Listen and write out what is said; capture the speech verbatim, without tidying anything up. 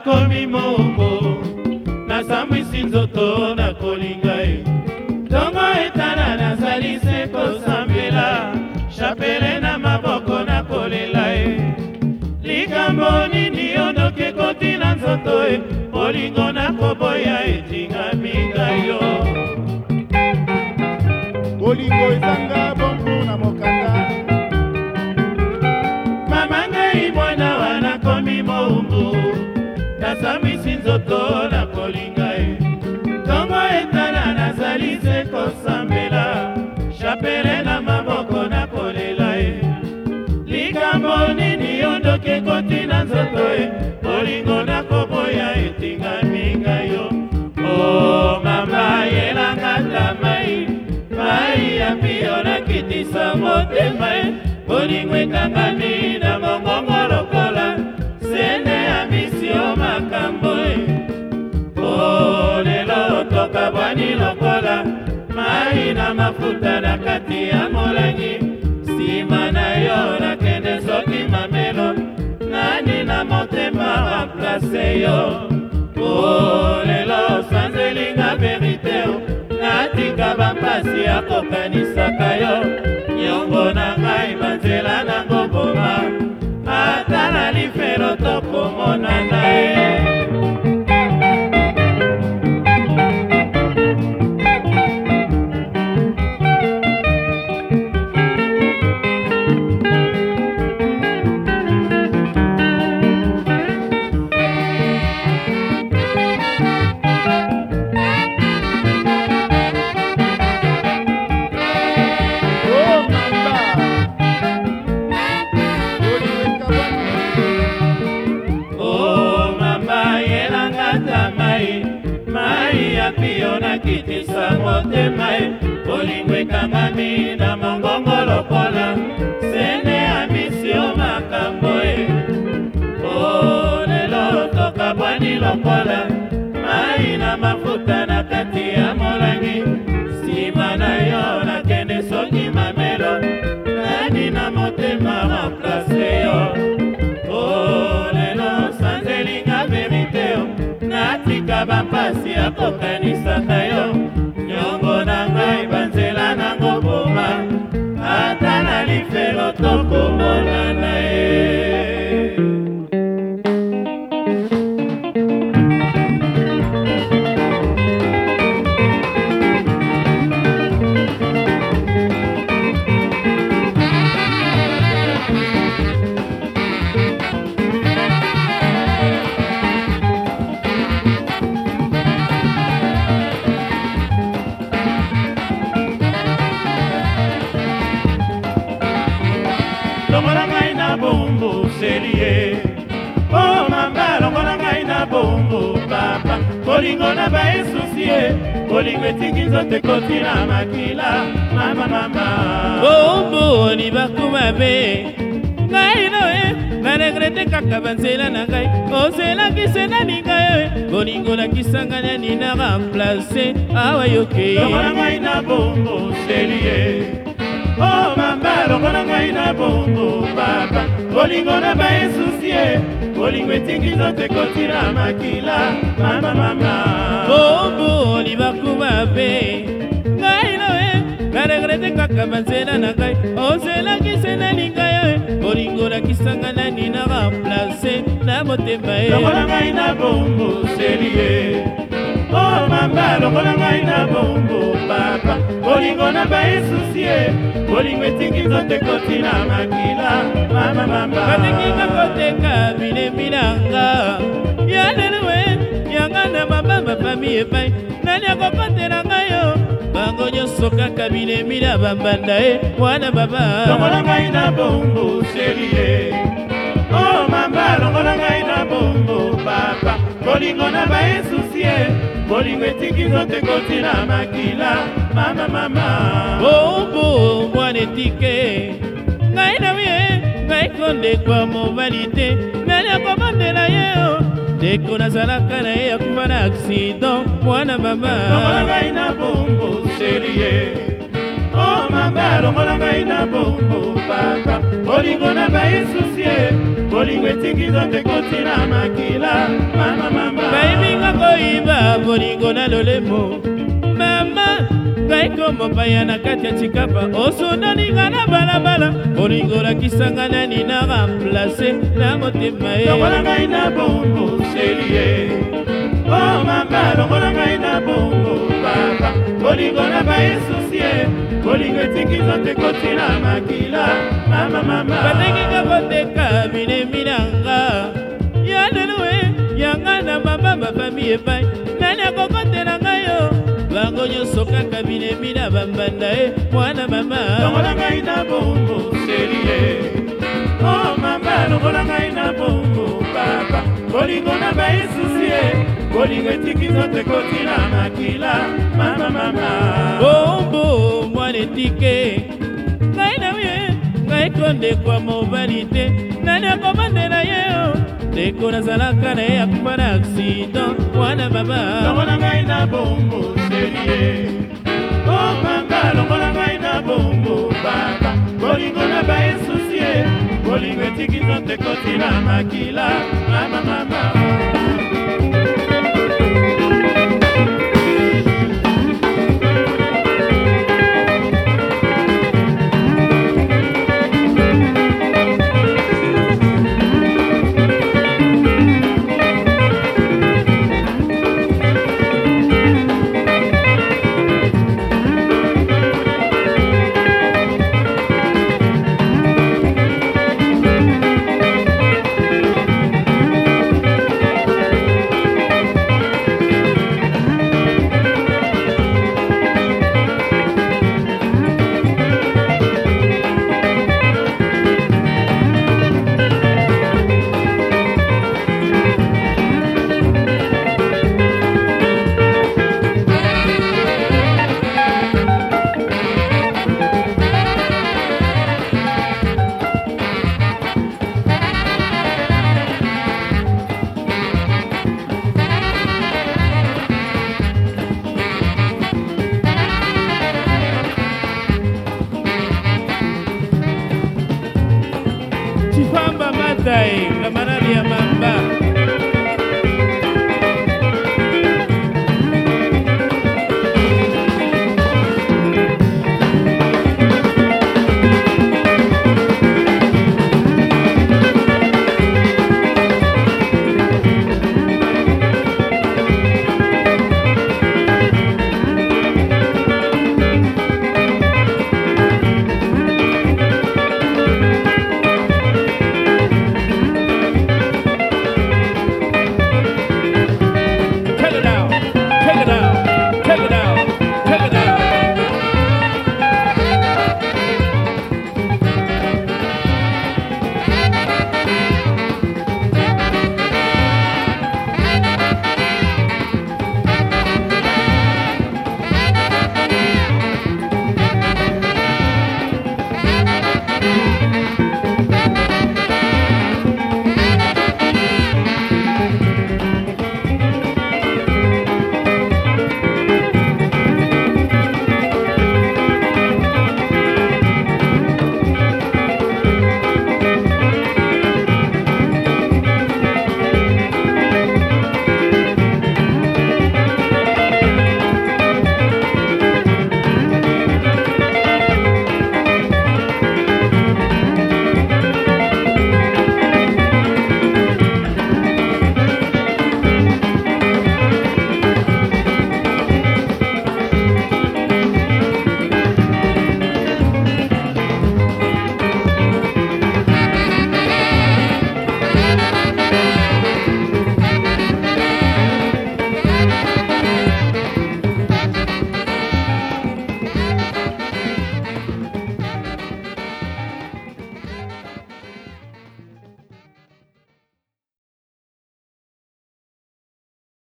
nakomi mombo nasambwisi nzoto na kolinga ye ntongo etana nazali se kosambela chapele na maboko na kolela ye likambo nini ondoke koti na nzoto ye bolingo na koboya etingami ngai yo bolingo ezanga bombu na mokanda mama ngai mwana wana komi mombu nasambwisi nzoto na kolinga ye ntongo etana nazali se kosambela chapele na maboko na kolela ye likambo nini ondoke koti na nzoto ye bolingo na koboya etingami ngai yo o mama yelanga tamai mai ya pio nakitisa motema ye bolingo ekangami na mongongo lokola sende ya misio makambo ye o lelo tokabwani lokola mai na mafuta na kati ya molangi nsima na yo nakende soki mamelo nani na motema remplace yo o lelo sanzelinga verite natika bampasi akokanisaka yo nyongo na ngai banzela nango boma ata na lifelo tokomonana ye pio nakitisa motema ye bolingo ekangami na mongongo lokola sende ya misio makambo ye o lelo tokabwani lokola mai na mafuta na kati ya molangi nsima na yo nakende soki mamelo nani na motema remplace yo o lelo sanzelinga verite natika bampasi akokanisaka yo nyongo na ngai banzela nango boma ata na lifelo tokomonana ye longola ngai na bombo selie o mamba longola ngai na bombo papa bolingo na baesusie bolingo etingi nzoto ekoti na makila mama mama bombo libakuma be ngai noe naregrete kaka banzela na ngai ozelakise nani ngai bolingo nakisanga nani na remplace awa yoke longola ngai na bombo selie oh mamba longola ngai na bombo papa bolingo na baesusie bolingo etingi nzoto ekoti na makila mama mama bombo libakuma be ngai noe naregrete kaka banzela na ngai ozelakise nani ngai bolingo nakisanga nani na remplace na motema ye longola ngai na bombo selie oh mamba longola ngai na bombo papa bolingo na baesusie bolingo etingi nzoto ekoti na makila mama mama batekika koteka bilembilanga yaleluwe yanga na mabamba fami epai nani akokotela ngai yo bango nyonso kaka bilemila bambanda ye mwana baba longola ngai na bombo selie oh mamba longola ngai na bombo papa bolingo na baesusie bolingo etingi nzoto ekoti na makila mama mama bombo mwana etike ngai na ye ngai kondekwa mobali te nani akobandela ye ndeko nazalaka na ye akufa na accident mwana mama longola ngai na bombo selie oh mama mama longola ngai na bongo papa bolingo na baisusie bolingo etingi nzoto kotina makila mama mama bayibinga koyiba bolingo na lolemo mama ngai komopaya na kati ya chikapa osonalinga na balabala bolingo lakisanga nani na remplace na motema ye longola ngai na bongo sherie oh mama longola ngai na bongo papa bolingo na baisusie bolingo etingi nzoto kotina makila mama mama batenginga koteka bineminanga yalelue yanga na mama bafami epai nani akokotela ngai yo bango nyonso kaka binemina bambanda ye mwana mama longola ngai na bongo serie oh mama longola ngai na bongo papa bolingo na baisusie bolingo etiki nzoto kotina makila mama mama bombo mwana etike ngai na ye ngai kondekwa mobali te nani akomandela ye ndeko nazalaka na ye akufa na accident mwana mama longola ngai na bongo serie oh mama longola ngai na bongo papa bolingo na baisusie bolingo etiki nzoto kotina makila mama mama camarada